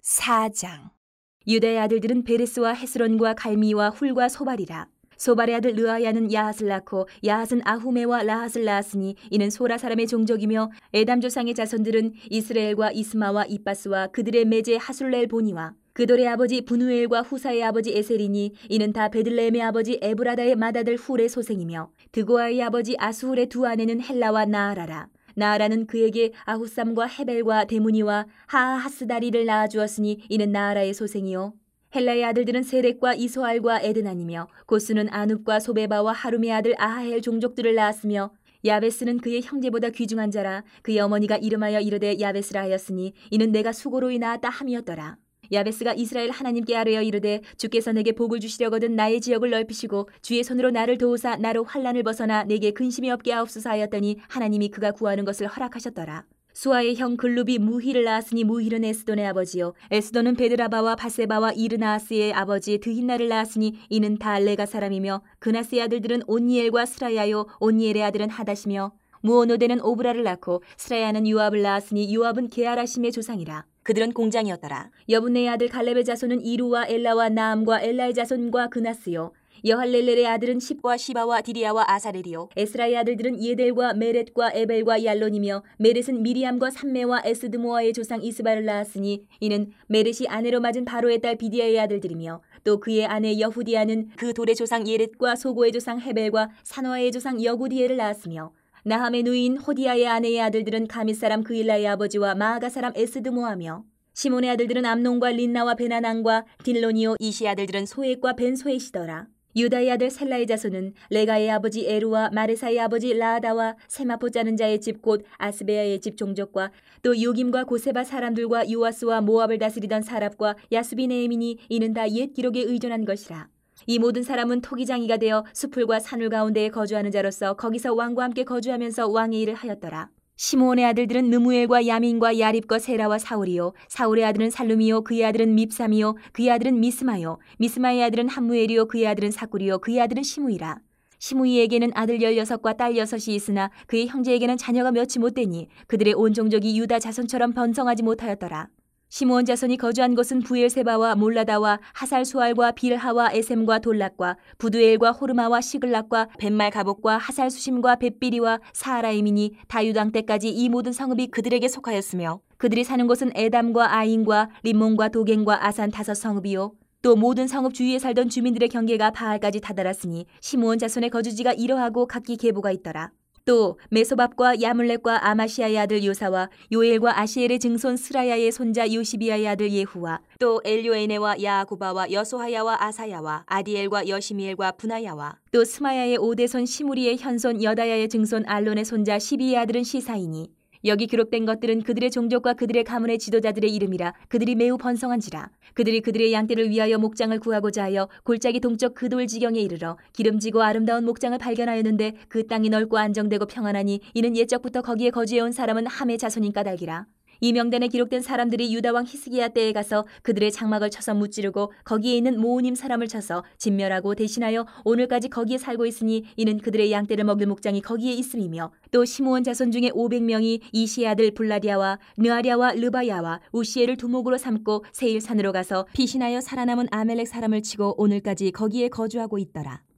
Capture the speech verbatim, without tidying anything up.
사 장. 유다의 아들들은 베레스와 헤스론과 갈미와 훌과 소발이라. 소발의 아들 르아야는 야핫을 낳고 야핫은 아후메와 라핫을 낳았으니 이는 소라 사람의 종족이며 에담 조상의 자손들은 이스라엘과 이스마와 이빠스와 그들의 매제 하술렐 보니와 그돌의 아버지 분우엘과 후사의 아버지 에셀이니 이는 다 베들레헴의 아버지 에브라다의 맏아들 훌의 소생이며 드고아의 아버지 아수훌의 두 아내는 헬라와 나아라라. 나아라는 그에게 아후삼과 헤벨과 데무니와 하하하스다리를 낳아주었으니 이는 나아라의 소생이요 헬라의 아들들은 세렉과 이소알과 에드난이며 고스는 아눕과 소베바와 하룸의 아들 아하헬 종족들을 낳았으며 야베스는 그의 형제보다 귀중한 자라. 그의 어머니가 이름하여 이르되 야베스라 하였으니 이는 내가 수고로 인하였다 함이었더라. 야베스가 이스라엘 하나님께 아뢰어 이르되 주께서 내게 복을 주시려거든 나의 지역을 넓히시고 주의 손으로 나를 도우사 나로 환난을 벗어나 내게 근심이 없게 하옵소서 하였더니 하나님이 그가 구하는 것을 허락하셨더라. 수아의 형 글룹이 무힐을 낳았으니 무힐은 에스돈의 아버지요 에스돈은 베드라바와 바세바와 이르나아스의 아버지 드힌나를 낳았으니 이는 다 레가 사람이며 그나스의 아들들은 온니엘과 스라야요 온니엘의 아들은 하닷이며 무오노데는 오브라를 낳고 스라야는 요압을 낳았으니 요압은 게하라심의 조상이라. 그들은 공장이었더라. 여분네의 아들 갈렙의 자손은 이루와 엘라와 나암과 엘라의 자손과 그나스요 여할렐렐의 아들은 십과 시바와 디리아와 아사렐이요 에스라의 아들들은 예델과 메렛과 에벨과 얄론이며 메렛은 미리암과 삼메와 에스드모아의 조상 이스바를 낳았으니 이는 메렛이 아내로 맞은 바로의 딸 비디아의 아들들이며 또 그의 아내 여후디아는 그 돌의 조상 예렛과 소고의 조상 헤벨과 산화의 조상 여구디엘을 낳았으며 나함의 누이인 호디아의 아내의 아들들은 가밋 사람 그일라의 아버지와 마아가 사람 에스드모아며 시몬의 아들들은 암논과 린나와 베나난과 딜로니오 이시 아들들은 소액과 벤소액이더라. 유다의 아들 셀라의 자손은 레가의 아버지 에루와 마레사의 아버지 라아다와 세마포 짜는 자의 집 곧 아스베야의 집 종족과 또 요김과 고세바 사람들과 요아스와 모압을 다스리던 사랍과 야수비네에미니 이는 다 옛 기록에 의존한 것이라. 이 모든 사람은 토기장이가 되어 수풀과 산울 가운데에 거주하는 자로서 거기서 왕과 함께 거주하면서 왕의 일을 하였더라. 시므온의 아들들은 느무엘과 야민과 야립과 세라와 사울이요 사울의 아들은 살룸이요 그의 아들은 밉삼이요 그의 아들은 미스마요 미스마의 아들은 함무엘이요 그의 아들은 사꿀이요 그의 아들은 시므이라. 시므이에게는 아들 열여섯과 딸 여섯이 있으나 그의 형제에게는 자녀가 몇이 못되니 그들의 온 종족이 유다 자손처럼 번성하지 못하였더라. 시므온 자손이 거주한 곳은 부엘세바와 몰라다와 하살수알과 빌하와 에셈과 돌락과 부두엘과 호르마와 시글락과 벳말가복과 하살수심과 벳비리와 사하라임이니 다 유당 때까지 이 모든 성읍이 그들에게 속하였으며 그들이 사는 곳은 에담과 아인과 림몬과 도겐과 아산 다섯 성읍이요 또 모든 성읍 주위에 살던 주민들의 경계가 바알까지 다다랐으니 시므온 자손의 거주지가 이러하고 각기 계보가 있더라. 또 메소밥과 야물렉과 아마시아의 아들 요사와 요엘과 아시엘의 증손 스라야의 손자 요시비아의 아들 예후와 또 엘요에네와 야구바와 여소하야와 아사야와 아디엘과 여시미엘과 분하야와 또 스마야의 오대손 시무리의 현손 여다야의 증손 알론의 손자 시비의 아들은 시사이니 여기 기록된 것들은 그들의 종족과 그들의 가문의 지도자들의 이름이라. 그들이 매우 번성한지라. 그들이 그들의 양떼를 위하여 목장을 구하고자 하여 골짜기 동쪽 그 돌지경에 이르러 기름지고 아름다운 목장을 발견하였는데 그 땅이 넓고 안정되고 평안하니 이는 옛적부터 거기에 거주해온 사람은 함의 자손인 까닭이라. 이 명단에 기록된 사람들이 유다왕 히스기야 때에 가서 그들의 장막을 쳐서 무찌르고 거기에 있는 모우님 사람을 쳐서 진멸하고 대신하여 오늘까지 거기에 살고 있으니 이는 그들의 양떼를 먹일 목장이 거기에 있음이며 또 시므온 자손 중에 오백 명이 이시의 아들 블라디아와 느아랴와 르바야와 우시엘을 두목으로 삼고 세일산으로 가서 피신하여 살아남은 아멜렉 사람을 치고 오늘까지 거기에 거주하고 있더라.